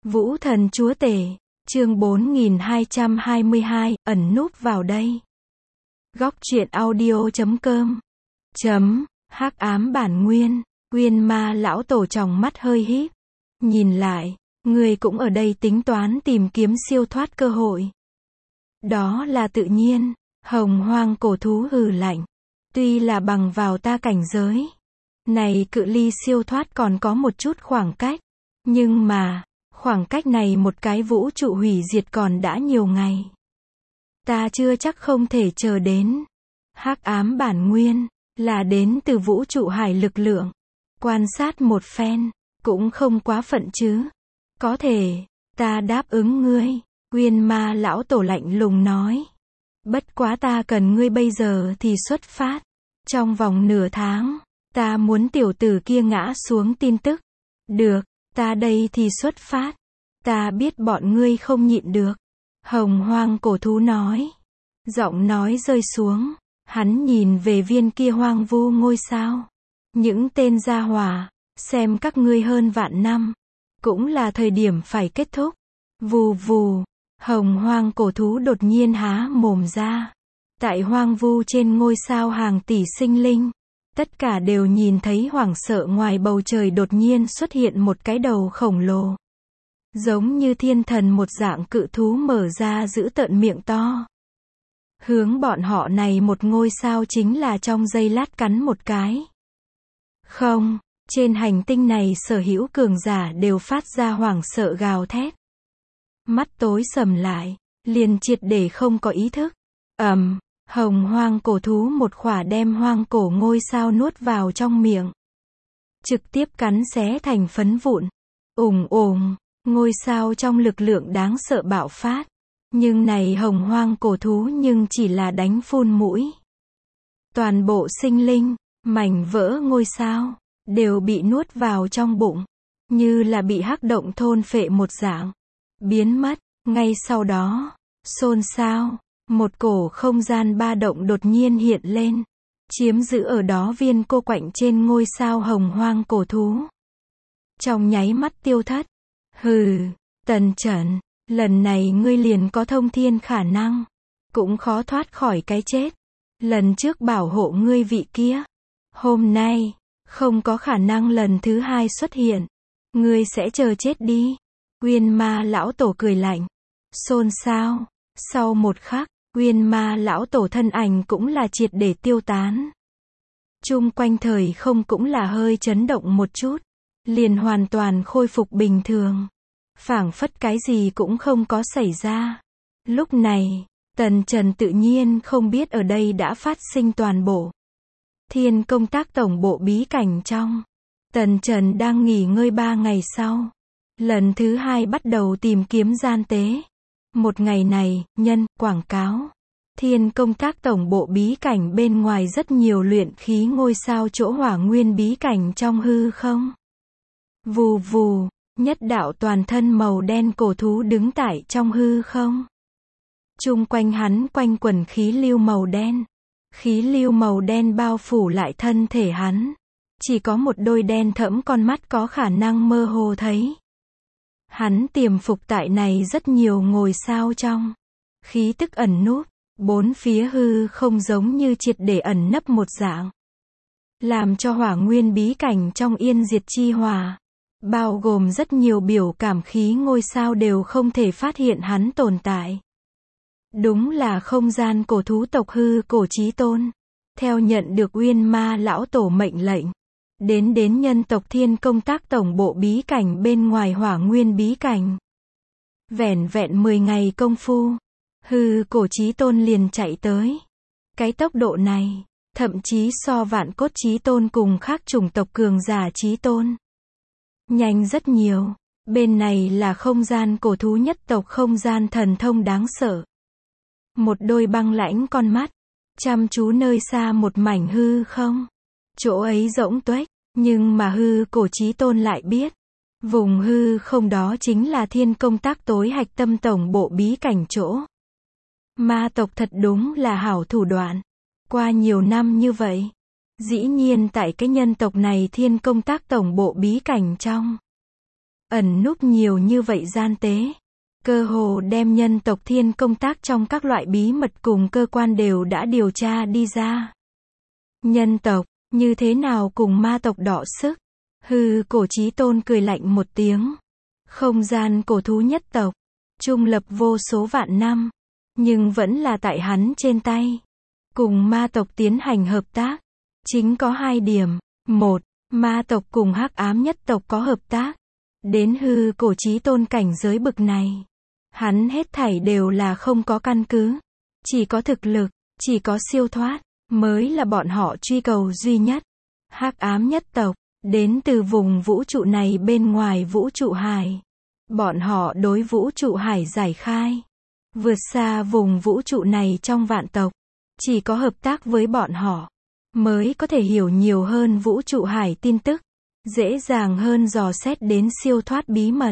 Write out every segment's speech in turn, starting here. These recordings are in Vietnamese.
Vũ thần chúa tể, chương 4222, ẩn núp vào đây. Góc truyện audio.com Hắc ám bản nguyên, Uyên Ma lão tổ tròng mắt hơi híp. Nhìn lại, người cũng ở đây tính toán tìm kiếm siêu thoát cơ hội. Đó là tự nhiên, Hồng Hoang cổ thú hừ lạnh. Tuy là bằng vào ta cảnh giới này cự ly siêu thoát còn có một chút khoảng cách. Nhưng mà, khoảng cách này một cái vũ trụ hủy diệt còn đã nhiều ngày. Ta chưa chắc không thể chờ đến. Hắc ám bản nguyên, là đến từ vũ trụ hải lực lượng. Quan sát một phen, cũng không quá phận chứ. Có thể, ta đáp ứng ngươi. Uyên Ma lão tổ lạnh lùng nói. Bất quá ta cần ngươi bây giờ thì xuất phát. Trong vòng nửa tháng, ta muốn tiểu tử kia ngã xuống tin tức. Được, ta đây thì xuất phát. Ta biết bọn ngươi không nhịn được. Hồng Hoang cổ thú nói. Giọng nói rơi xuống, hắn nhìn về viên kia hoang vu ngôi sao. Những tên gia hỏa, xem các ngươi hơn vạn năm. Cũng là thời điểm phải kết thúc. Vù vù, Hồng Hoang cổ thú đột nhiên há mồm ra. Tại hoang vu trên ngôi sao hàng tỷ sinh linh, tất cả đều nhìn thấy hoảng sợ ngoài bầu trời đột nhiên xuất hiện một cái đầu khổng lồ. Giống như thiên thần một dạng cự thú mở ra giữ tợn miệng to. Hướng bọn họ này một ngôi sao chính là trong giây lát cắn một cái. Không, trên hành tinh này sở hữu cường giả đều phát ra hoảng sợ gào thét. Mắt tối sầm lại, liền triệt để không có ý thức. Hồng Hoang cổ thú một khỏa đem hoang cổ ngôi sao nuốt vào trong miệng. Trực tiếp cắn xé thành phấn vụn. Ngôi sao trong lực lượng đáng sợ bạo phát. Nhưng này Hồng Hoang cổ thú nhưng chỉ là đánh phun mũi. Toàn bộ sinh linh, mảnh vỡ ngôi sao, đều bị nuốt vào trong bụng. Như là bị hắc động thôn phệ một dạng. Biến mất, ngay sau đó, xôn xao. Một cổ không gian ba động đột nhiên hiện lên. Chiếm giữ ở đó viên cô quạnh trên ngôi sao Hồng Hoang cổ thú. Trong nháy mắt tiêu thất. Hừ, Tần Chẩn, lần này ngươi liền có thông thiên khả năng. Cũng khó thoát khỏi cái chết. Lần trước bảo hộ ngươi vị kia. Hôm nay, không có khả năng lần thứ hai xuất hiện. Ngươi sẽ chờ chết đi. Uyên Ma lão tổ cười lạnh. Xôn xao. Sau một khắc, Uyên Ma lão tổ thân ảnh cũng là triệt để tiêu tán. Chung quanh thời không cũng là hơi chấn động một chút. Liền hoàn toàn khôi phục bình thường. Phảng phất cái gì cũng không có xảy ra. Lúc này, Tần Trần tự nhiên không biết ở đây đã phát sinh toàn bộ Thiên Công Tác tổng bộ bí cảnh trong. Tần Trần đang nghỉ ngơi 3 ngày sau. Lần thứ 2 bắt đầu tìm kiếm gian tế. Một ngày này, quảng cáo. Thiên Công Tác tổng bộ bí cảnh bên ngoài rất nhiều luyện khí ngôi sao chỗ hỏa nguyên bí cảnh trong hư không. Vù vù, nhất đạo toàn thân màu đen cổ thú đứng tại trong hư không. Chung quanh hắn quanh quẩn khí lưu màu đen. Khí lưu màu đen bao phủ lại thân thể hắn. Chỉ có một đôi đen thẫm con mắt có khả năng mơ hồ thấy. Hắn tiềm phục tại này rất nhiều ngôi sao trong. Khí tức ẩn núp, bốn phía hư không giống như triệt để ẩn nấp một dạng. Làm cho hỏa nguyên bí cảnh trong yên diệt chi hỏa. Bao gồm rất nhiều biểu cảm khí ngôi sao đều không thể phát hiện hắn tồn tại. Đúng là không gian cổ thú tộc hư cổ chí tôn. Theo nhận được Uyên Ma lão tổ mệnh lệnh. Đến nhân tộc Thiên Công Tác tổng bộ bí cảnh bên ngoài hỏa nguyên bí cảnh. Vẻn vẹn 10 ngày công phu. Hư cổ chí tôn liền chạy tới. Cái tốc độ này, thậm chí so vạn cốt chí tôn cùng khác chủng tộc cường giả chí tôn. Nhanh rất nhiều. Bên này là không gian cổ thú nhất tộc không gian thần thông đáng sợ. Một đôi băng lãnh con mắt. Chăm chú nơi xa một mảnh hư không. Chỗ ấy rỗng tuếch. Nhưng mà hư cổ chí tôn lại biết. Vùng hư không đó chính là Thiên Công Tác tối hạch tâm tổng bộ bí cảnh chỗ. Ma tộc thật đúng là hảo thủ đoạn. Qua nhiều năm như vậy. Dĩ nhiên tại cái nhân tộc này Thiên Công Tác tổng bộ bí cảnh trong. ẩn núp nhiều như vậy gian tế. Cơ hồ đem nhân tộc Thiên công tác trong các loại bí mật cùng cơ quan đều đã điều tra đi ra. Nhân tộc, như thế nào cùng ma tộc đọ sức? Hư Cổ Chí Tôn cười lạnh một tiếng. Không gian cổ thú nhất tộc, trung lập vô số vạn năm, nhưng vẫn là tại hắn trên tay. Cùng ma tộc tiến hành hợp tác, chính có 2 điểm. 1. Ma tộc cùng Hắc Ám nhất tộc có hợp tác. Đến Hư Cổ Chí Tôn cảnh giới bực này, hắn hết thảy đều là không có căn cứ. Chỉ có thực lực, chỉ có siêu thoát, mới là bọn họ truy cầu duy nhất. Hắc Ám nhất tộc, đến từ vùng vũ trụ này bên ngoài vũ trụ hải. Bọn họ đối vũ trụ hải giải khai. Vượt xa vùng vũ trụ này trong vạn tộc. Chỉ có hợp tác với bọn họ, mới có thể hiểu nhiều hơn vũ trụ hải tin tức. Dễ dàng hơn dò xét đến siêu thoát bí mật.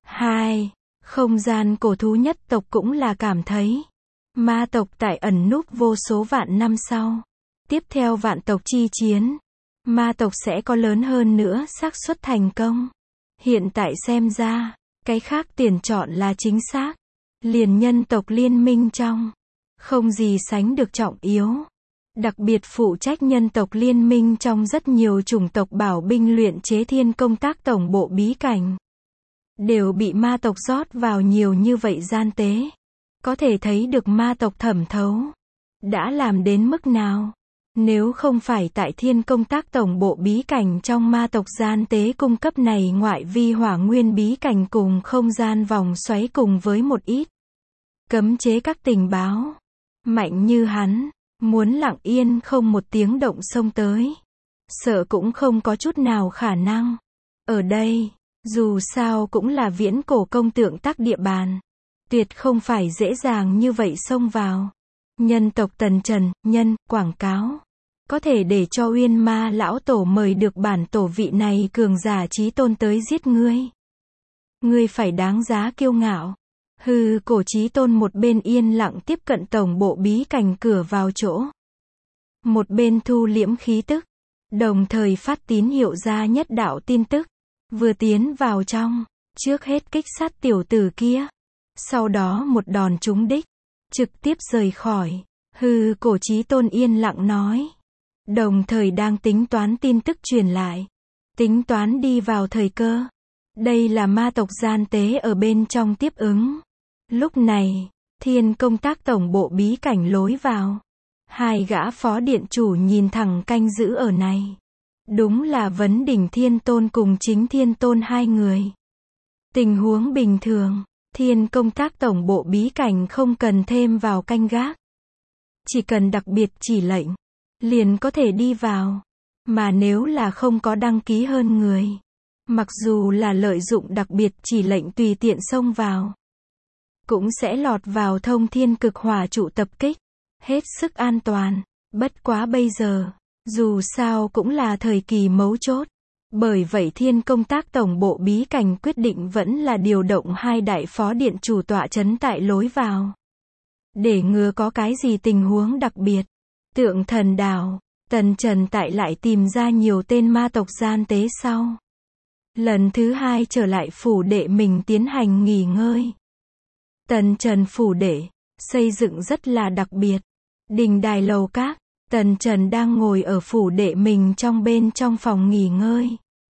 2. Không gian cổ thú nhất tộc cũng là cảm thấy. Ma tộc tại ẩn núp vô số vạn năm sau. Tiếp theo vạn tộc chi chiến. Ma tộc sẽ có lớn hơn nữa xác suất thành công. Hiện tại xem ra, cái khác tiền chọn là chính xác. Liền nhân tộc liên minh trong. Không gì sánh được trọng yếu. Đặc biệt phụ trách nhân tộc liên minh trong rất nhiều chủng tộc bảo binh luyện chế Thiên công tác tổng bộ bí cảnh. Đều bị ma tộc rót vào nhiều như vậy gian tế. Có thể thấy được ma tộc thẩm thấu. Đã làm đến mức nào? Nếu không phải tại Thiên công tác tổng bộ bí cảnh trong ma tộc gian tế cung cấp này ngoại vi hỏa nguyên bí cảnh cùng không gian vòng xoáy cùng với một ít cấm chế các tình báo. Mạnh như hắn, muốn lặng yên không một tiếng động xông tới. Sợ cũng không có chút nào khả năng. Ở đây, dù sao cũng là viễn cổ công tượng tác địa bàn. Tuyệt không phải dễ dàng như vậy xông vào. Nhân tộc Tần Trần, quảng cáo. Có thể để cho Uyên Ma lão tổ mời được bản tổ vị này cường giả chí tôn tới giết ngươi. Ngươi phải đáng giá kiêu ngạo. Hư Cổ Chí Tôn một bên yên lặng tiếp cận tổng bộ bí cảnh cửa vào chỗ. Một bên thu liễm khí tức. Đồng thời phát tín hiệu ra nhất đạo tin tức. Vừa tiến vào trong, trước hết kích sát tiểu tử kia. Sau đó một đòn trúng đích. Trực tiếp rời khỏi. Hư Cổ Chí Tôn yên lặng nói. Đồng thời đang tính toán tin tức truyền lại. Tính toán đi vào thời cơ. Đây là ma tộc gian tế ở bên trong tiếp ứng. Lúc này, Thiên công tác tổng bộ bí cảnh lối vào. 2 gã phó điện chủ nhìn thẳng canh giữ ở này. Đúng là Vấn Đỉnh Thiên Tôn cùng Chính Thiên Tôn 2 người. Tình huống bình thường, Thiên công tác tổng bộ bí cảnh không cần thêm vào canh gác. Chỉ cần đặc biệt chỉ lệnh, liền có thể đi vào. Mà nếu là không có đăng ký hơn người, mặc dù là lợi dụng đặc biệt chỉ lệnh tùy tiện xông vào, cũng sẽ lọt vào thông thiên cực hỏa trụ tập kích. Hết sức an toàn. Bất quá bây giờ, dù sao cũng là thời kỳ mấu chốt. Bởi vậy Thiên công tác tổng bộ bí cảnh quyết định vẫn là điều động 2 đại phó điện chủ tọa trấn tại lối vào. Để ngừa có cái gì tình huống đặc biệt. Tượng Thần Đảo, Tần Trần tại lại tìm ra nhiều tên ma tộc gian tế sau. Lần thứ 2 trở lại phủ đệ mình tiến hành nghỉ ngơi. Tần Trần phủ đệ, xây dựng rất là đặc biệt. Đình đài lầu các, Tần Trần đang ngồi ở phủ đệ mình bên trong phòng nghỉ ngơi.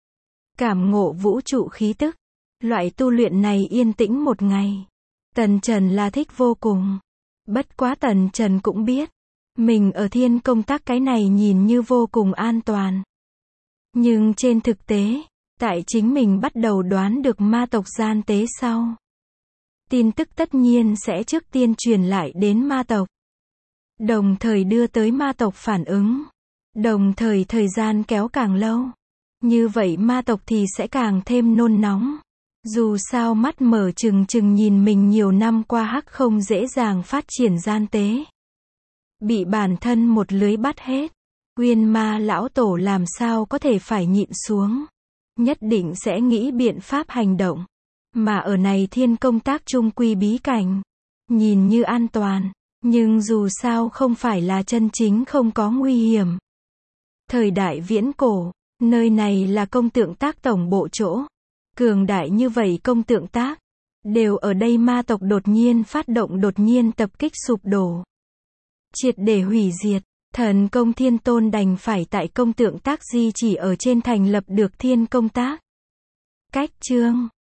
Cảm ngộ vũ trụ khí tức. Loại tu luyện này yên tĩnh một ngày. Tần Trần là thích vô cùng. Bất quá Tần Trần cũng biết. Mình ở Thiên công tác cái này nhìn như vô cùng an toàn. Nhưng trên thực tế, tại chính mình bắt đầu đoán được ma tộc gian tế sau. Tin tức tất nhiên sẽ trước tiên truyền lại đến ma tộc. Đồng thời đưa tới ma tộc phản ứng. Đồng thời thời gian kéo càng lâu. Như vậy ma tộc thì sẽ càng thêm nôn nóng. Dù sao mắt mở trừng trừng nhìn mình nhiều năm qua hắc không dễ dàng phát triển gian tế. Bị bản thân một lưới bắt hết. Uyên Ma lão tổ làm sao có thể phải nhịn xuống. Nhất định sẽ nghĩ biện pháp hành động. Mà ở này Thiên công tác trung quy bí cảnh. Nhìn như an toàn. Nhưng dù sao không phải là chân chính không có nguy hiểm. Thời đại viễn cổ, nơi này là công tượng tác tổng bộ chỗ. Cường đại như vậy công tượng tác. Đều ở đây ma tộc đột nhiên phát động đột nhiên tập kích sụp đổ. Triệt để hủy diệt. Thần công thiên tôn đành phải tại công tượng tác di chỉ ở trên thành lập được thiên công tác. Cách chương